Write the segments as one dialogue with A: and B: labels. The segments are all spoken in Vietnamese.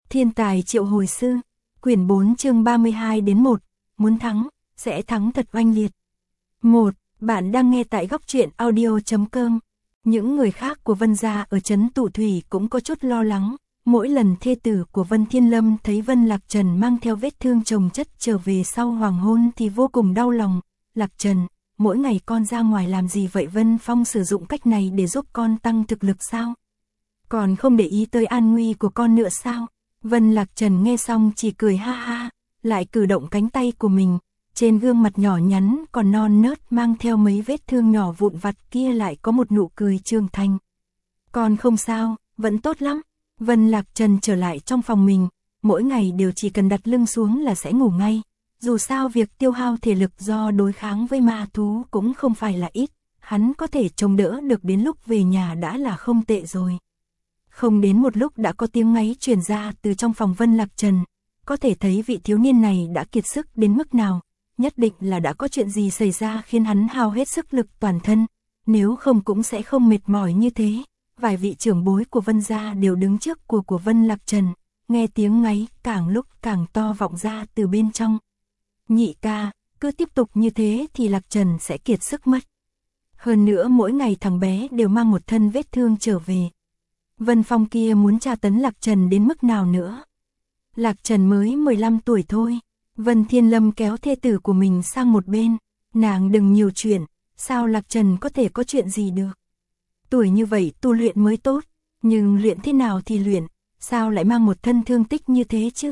A: Thiên tài triệu hồi sư, quyển 4 chương 32 đến 1, muốn thắng, sẽ thắng thật oanh liệt. 1. Bạn đang nghe tại góc truyện audio.com. Những người khác của Vân gia ở trấn Tụ Thủy cũng có chút lo lắng, mỗi lần thê tử của Vân Thiên Lâm thấy Vân Lạc Trần mang theo vết thương chồng chất trở về sau hoàng hôn thì vô cùng đau lòng. Lạc Trần, mỗi ngày con ra ngoài làm gì vậy? Vân Phong sử dụng cách này để giúp con tăng thực lực sao? Còn không để ý tới an nguy của con nữa sao? Vân Lạc Trần nghe xong chỉ cười ha ha, lại cử động cánh tay của mình, trên gương mặt nhỏ nhắn còn non nớt mang theo mấy vết thương nhỏ vụn vặt kia lại có một nụ cười trưởng thành. Con không sao, vẫn tốt lắm. Vân Lạc Trần trở lại trong phòng mình, mỗi ngày đều chỉ cần đặt lưng xuống là sẽ ngủ ngay. Dù sao việc tiêu hao thể lực do đối kháng với ma thú cũng không phải là ít, hắn có thể chống đỡ được đến lúc về nhà đã là không tệ rồi. Không đến một lúc đã có tiếng ngáy truyền ra từ trong phòng Vân Lạc Trần, có thể thấy vị thiếu niên này đã kiệt sức đến mức nào, nhất định là đã có chuyện gì xảy ra khiến hắn hao hết sức lực toàn thân, nếu không cũng sẽ không mệt mỏi như thế. Vài vị trưởng bối của Vân gia đều đứng trước của Vân Lạc Trần, nghe tiếng ngáy càng lúc càng to vọng ra từ bên trong. Nhị ca, cứ tiếp tục như thế thì Lạc Trần sẽ kiệt sức mất. Hơn nữa mỗi ngày thằng bé đều mang một thân vết thương trở về. Vân Phong kia muốn tra tấn Lạc Trần đến mức nào nữa? Lạc Trần mới 15 tuổi thôi. Vân Thiên Lâm kéo thê tử của mình sang một bên. Nàng đừng nhiều chuyện, sao Lạc Trần có thể có chuyện gì được? Tuổi như vậy tu luyện mới tốt, nhưng luyện thế nào thì luyện, sao lại mang một thân thương tích như thế chứ?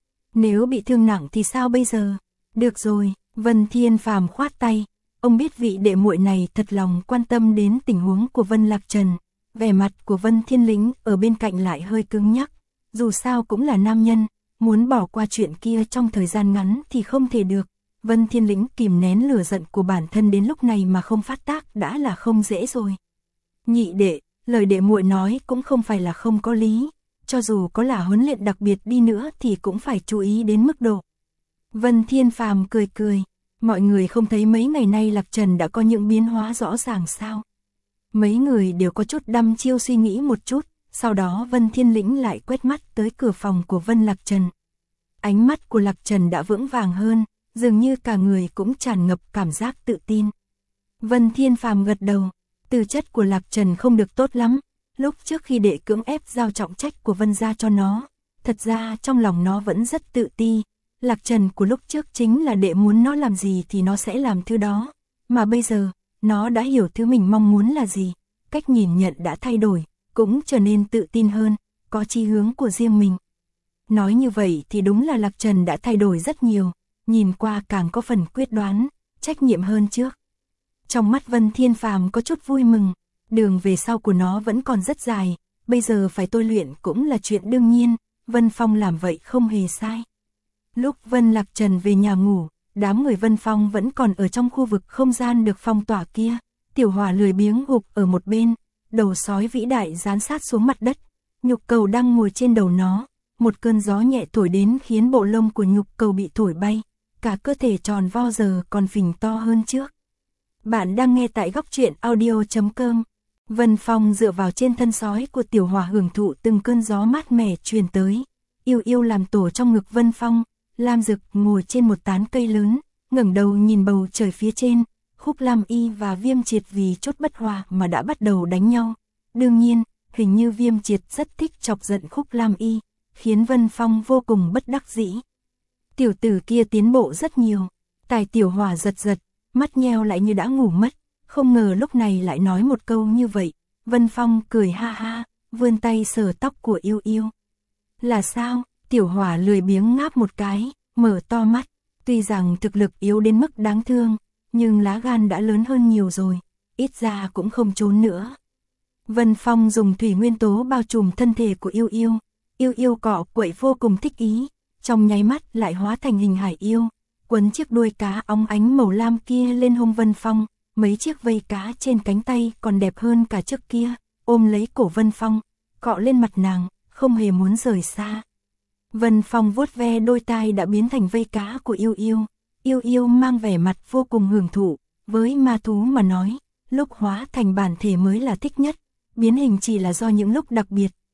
A: Nếu bị thương nặng thì sao bây giờ? Được rồi, Vân Thiên Phàm khoát tay, ông biết vị đệ muội này thật lòng quan tâm đến tình huống của Vân Lạc Trần. Vẻ mặt của Vân Thiên Lĩnh ở bên cạnh lại hơi cứng nhắc, dù sao cũng là nam nhân, muốn bỏ qua chuyện kia trong thời gian ngắn thì không thể được. Vân Thiên Lĩnh kìm nén lửa giận của bản thân đến lúc này mà không phát tác đã là không dễ rồi. Nhị đệ, lời đệ muội nói cũng không phải là không có lý, cho dù có là huấn luyện đặc biệt đi nữa thì cũng phải chú ý đến mức độ. Vân Thiên Phàm cười cười, mọi người không thấy mấy ngày nay Lạc Trần đã có những biến hóa rõ ràng sao? Mấy người đều có chút đăm chiêu suy nghĩ một chút, sau đó Vân Thiên Lĩnh lại quét mắt tới cửa phòng của Vân Lạc Trần. Ánh mắt của Lạc Trần đã vững vàng hơn, dường như cả người cũng tràn ngập cảm giác tự tin. Vân Thiên Phàm gật đầu, tư chất của Lạc Trần không được tốt lắm, lúc trước khi đệ cưỡng ép giao trọng trách của Vân gia cho nó, thật ra trong lòng nó vẫn rất tự ti. Lạc Trần của lúc trước chính là đệ muốn nó làm gì thì nó sẽ làm thứ đó, mà bây giờ, nó đã hiểu thứ mình mong muốn là gì, cách nhìn nhận đã thay đổi, cũng trở nên tự tin hơn, có chí hướng của riêng mình. Nói như vậy thì đúng là Lạc Trần đã thay đổi rất nhiều, nhìn qua càng có phần quyết đoán, trách nhiệm hơn trước. Trong mắt Vân Thiên Phàm có chút vui mừng, đường về sau của nó vẫn còn rất dài, bây giờ phải tôi luyện cũng là chuyện đương nhiên, Vân Phong làm vậy không hề sai. Lúc Vân Lạc Trần về nhà ngủ, đám người Vân Phong vẫn còn ở trong khu vực không gian được phong tỏa kia. Tiểu Hỏa lười biếng gục ở một bên, đầu sói vĩ đại dán sát xuống mặt đất. Nhục Cầu đang ngồi trên đầu nó, một cơn gió nhẹ thổi đến khiến bộ lông của Nhục Cầu bị thổi bay, cả cơ thể tròn vo giờ còn phình to hơn trước. Bạn đang nghe tại góc truyện audio.com. Vân Phong dựa vào trên thân sói của Tiểu Hỏa hưởng thụ từng cơn gió mát mẻ truyền tới. Yêu Yêu làm tổ trong ngực Vân Phong. Lam Dực ngồi trên một tán cây lớn, ngẩng đầu nhìn bầu trời phía trên. Khúc Lam Y và Viêm Triệt vì chốt bất hòa mà đã bắt đầu đánh nhau. Đương nhiên, hình như Viêm Triệt rất thích chọc giận Khúc Lam Y, khiến Vân Phong vô cùng bất đắc dĩ. Tiểu tử kia tiến bộ rất nhiều. Tài Tiểu Hỏa giật giật, mắt nheo lại như đã ngủ mất, không ngờ lúc này lại nói một câu như vậy. Vân Phong cười ha ha, vươn tay sờ tóc của Yêu Yêu. Là sao? Tiểu Hỏa lười biếng ngáp một cái, mở to mắt, tuy rằng thực lực yếu đến mức đáng thương, nhưng lá gan đã lớn hơn nhiều rồi, ít ra cũng không trốn nữa. Vân Phong dùng thủy nguyên tố bao trùm thân thể của Yêu Yêu, Yêu Yêu cọ quậy vô cùng thích ý, trong nháy mắt lại hóa thành hình hải yêu, quấn chiếc đuôi cá óng ánh màu lam kia lên hông Vân Phong, mấy chiếc vây cá trên cánh tay còn đẹp hơn cả trước kia, ôm lấy cổ Vân Phong, cọ lên mặt nàng, không hề muốn rời xa. Vân Phong vuốt ve đôi tai đã biến thành vây cá của Yêu Yêu. Yêu Yêu mang vẻ mặt vô cùng hưởng thụ, với ma thú mà nói, lúc hóa thành bản thể mới là thích nhất, biến hình chỉ là do những lúc đặc biệt,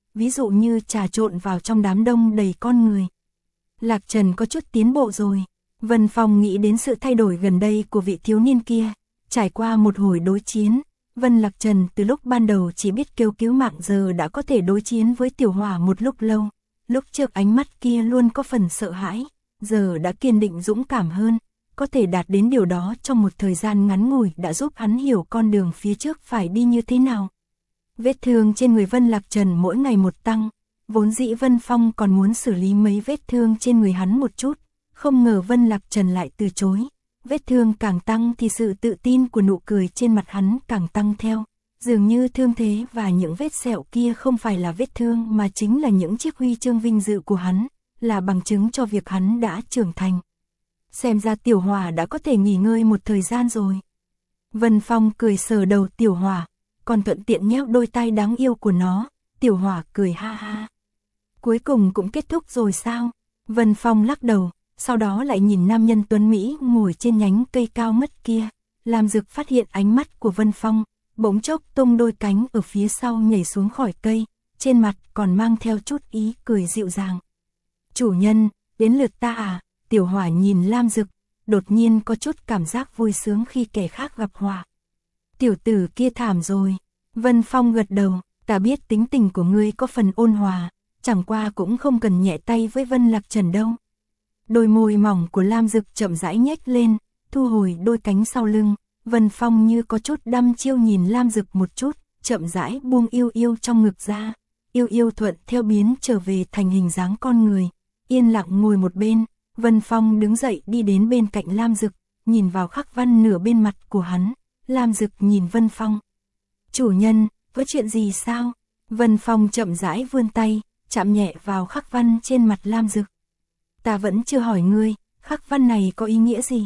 A: ví dụ như trà trộn vào trong đám đông đầy con người. Lạc Trần có chút tiến bộ rồi. Vân Phong nghĩ đến sự thay đổi gần đây của vị thiếu niên kia. Trải qua một hồi đối chiến, Vân Lạc Trần từ lúc ban đầu chỉ biết kêu cứu mạng giờ đã có thể đối chiến với Tiểu Hỏa một lúc lâu. Lúc trước ánh mắt kia luôn có phần sợ hãi, giờ đã kiên định dũng cảm hơn. Có thể đạt đến điều đó trong một thời gian ngắn ngủi đã giúp hắn hiểu con đường phía trước phải đi như thế nào. Vết thương trên người Vân Lạc Trần mỗi ngày một tăng, vốn dĩ Vân Phong còn muốn xử lý mấy vết thương trên người hắn một chút, không ngờ Vân Lạc Trần lại từ chối. Vết thương càng tăng thì sự tự tin của nụ cười trên mặt hắn càng tăng theo, dường như thương thế và những vết sẹo kia không phải là vết thương mà chính là những chiếc huy chương vinh dự của hắn, là bằng chứng cho việc hắn đã trưởng thành. Xem ra Tiểu Hỏa đã có thể nghỉ ngơi một thời gian rồi. Vân Phong cười sờ đầu Tiểu Hỏa, còn thuận tiện nhéo đôi tay đáng yêu của nó. Tiểu Hỏa cười ha ha. Cuối cùng cũng kết thúc rồi sao? Vân Phong lắc đầu, sau đó lại nhìn nam nhân tuấn Mỹ ngồi trên nhánh cây cao ngất kia. Lam Dực phát hiện ánh mắt của Vân Phong, bỗng chốc tung đôi cánh ở phía sau nhảy xuống khỏi cây, trên mặt còn mang theo chút ý cười dịu dàng. Chủ nhân, đến lượt ta à? Tiểu Hỏa nhìn Lam Dực, đột nhiên có chút cảm giác vui sướng khi kẻ khác gặp họa. Tiểu tử kia thảm rồi. Vân Phong gật đầu, ta biết tính tình của ngươi có phần ôn hòa, chẳng qua cũng không cần nhẹ tay với Vân Lạc Trần đâu. Đôi môi mỏng của Lam Dực chậm rãi nhếch lên, thu hồi đôi cánh sau lưng. Vân Phong như có chút đăm chiêu nhìn Lam Dực một chút, chậm rãi buông Yêu Yêu trong ngực ra. Yêu Yêu thuận theo biến trở về thành hình dáng con người, yên lặng ngồi một bên. Vân Phong đứng dậy đi đến bên cạnh Lam Dực, nhìn vào khắc văn nửa bên mặt của hắn. Lam Dực nhìn Vân Phong. Chủ nhân, có chuyện gì sao? Vân Phong chậm rãi vươn tay, chạm nhẹ vào khắc văn trên mặt Lam Dực. Ta vẫn chưa hỏi ngươi, khắc văn này có ý nghĩa gì?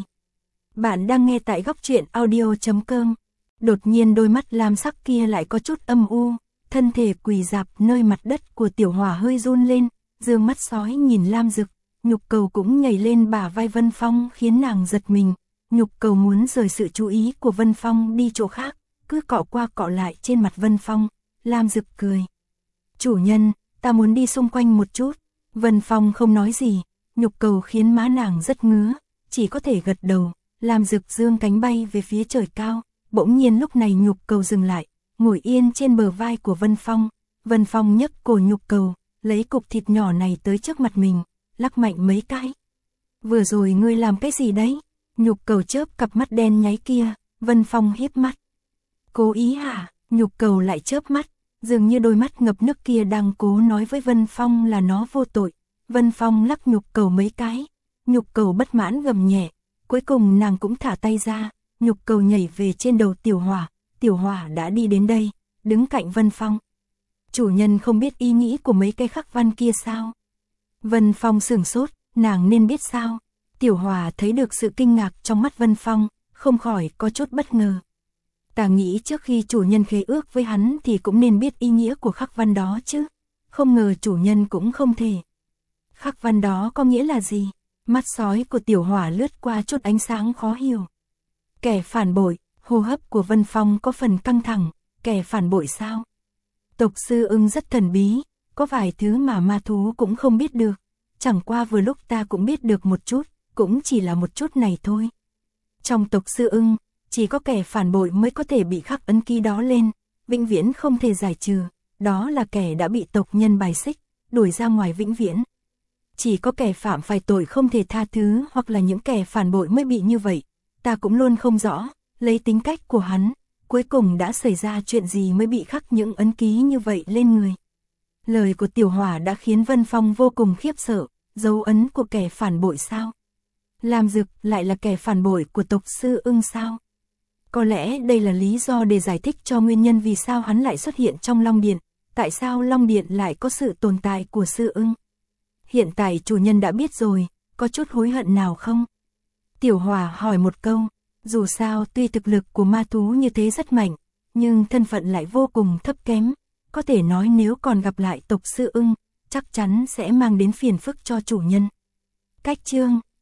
A: Bạn đang nghe tại góc truyện audio.com. Đột nhiên đôi mắt lam sắc kia lại có chút âm u, thân thể quỳ rạp nơi mặt đất của Tiểu Hỏa hơi run lên, dương mắt sói nhìn Lam Dực. Nhục Cầu cũng nhảy lên bả vai Vân Phong khiến nàng giật mình. Nhục Cầu muốn rời sự chú ý của Vân Phong đi chỗ khác, cứ cọ qua cọ lại trên mặt Vân Phong. Lam Dực cười. Chủ nhân, ta muốn đi xung quanh một chút. Vân Phong không nói gì, Nhục Cầu khiến má nàng rất ngứa, chỉ có thể gật đầu. Lam Dực dương cánh bay về phía trời cao, bỗng nhiên lúc này Nhục Cầu dừng lại, ngồi yên trên bờ vai của Vân Phong. Vân Phong nhấc cổ Nhục Cầu, lấy cục thịt nhỏ này tới trước mặt mình, lắc mạnh mấy cái. Vừa rồi ngươi làm cái gì đấy? Nhục Cầu chớp cặp mắt đen nháy kia. Vân Phong híp mắt. Cố ý hả? Nhục Cầu lại chớp mắt, dường như đôi mắt ngập nước kia đang cố nói với Vân Phong là nó vô tội. Vân Phong lắc Nhục Cầu mấy cái. Nhục Cầu bất mãn gầm nhẹ, cuối cùng nàng cũng thả tay ra. Nhục Cầu nhảy về trên đầu Tiểu Hỏa. Tiểu Hỏa đã đi đến đây, đứng cạnh Vân Phong. Chủ nhân không biết ý nghĩ của mấy cái khắc văn kia sao? Vân Phong sửng sốt, nàng nên biết sao? Tiểu Hỏa thấy được sự kinh ngạc trong mắt Vân Phong, không khỏi có chút bất ngờ. Ta nghĩ trước khi chủ nhân khế ước với hắn thì cũng nên biết ý nghĩa của khắc văn đó chứ. Không ngờ chủ nhân cũng không thể. Khắc văn đó có nghĩa là gì? Mắt sói của Tiểu Hỏa lướt qua chút ánh sáng khó hiểu. Kẻ phản bội, hô hấp của Vân Phong có phần căng thẳng. Kẻ phản bội sao? Tộc Sư Ưng rất thần bí, có vài thứ mà ma thú cũng không biết được. Chẳng qua vừa lúc ta cũng biết được một chút, cũng chỉ là một chút này thôi. Trong tộc Sư Ưng, chỉ có kẻ phản bội mới có thể bị khắc ấn ký đó lên, vĩnh viễn không thể giải trừ, đó là kẻ đã bị tộc nhân bài xích, đuổi ra ngoài vĩnh viễn. Chỉ có kẻ phạm phải tội không thể tha thứ hoặc là những kẻ phản bội mới bị như vậy, ta cũng luôn không rõ, lấy tính cách của hắn, cuối cùng đã xảy ra chuyện gì mới bị khắc những ấn ký như vậy lên người. Lời của Tiểu Hỏa đã khiến Vân Phong vô cùng khiếp sợ, dấu ấn của kẻ phản bội sao? Lam Dực lại là kẻ phản bội của tộc Sư Ưng sao? Có lẽ đây là lý do để giải thích cho nguyên nhân vì sao hắn lại xuất hiện trong Long Điện, tại sao Long Điện lại có sự tồn tại của Sư Ưng. Hiện tại chủ nhân đã biết rồi, có chút hối hận nào không? Tiểu Hỏa hỏi một câu, dù sao tuy thực lực của ma thú như thế rất mạnh, nhưng thân phận lại vô cùng thấp kém, có thể nói nếu còn gặp lại tộc Sư Ưng, chắc chắn sẽ mang đến phiền phức cho chủ nhân. Cách chương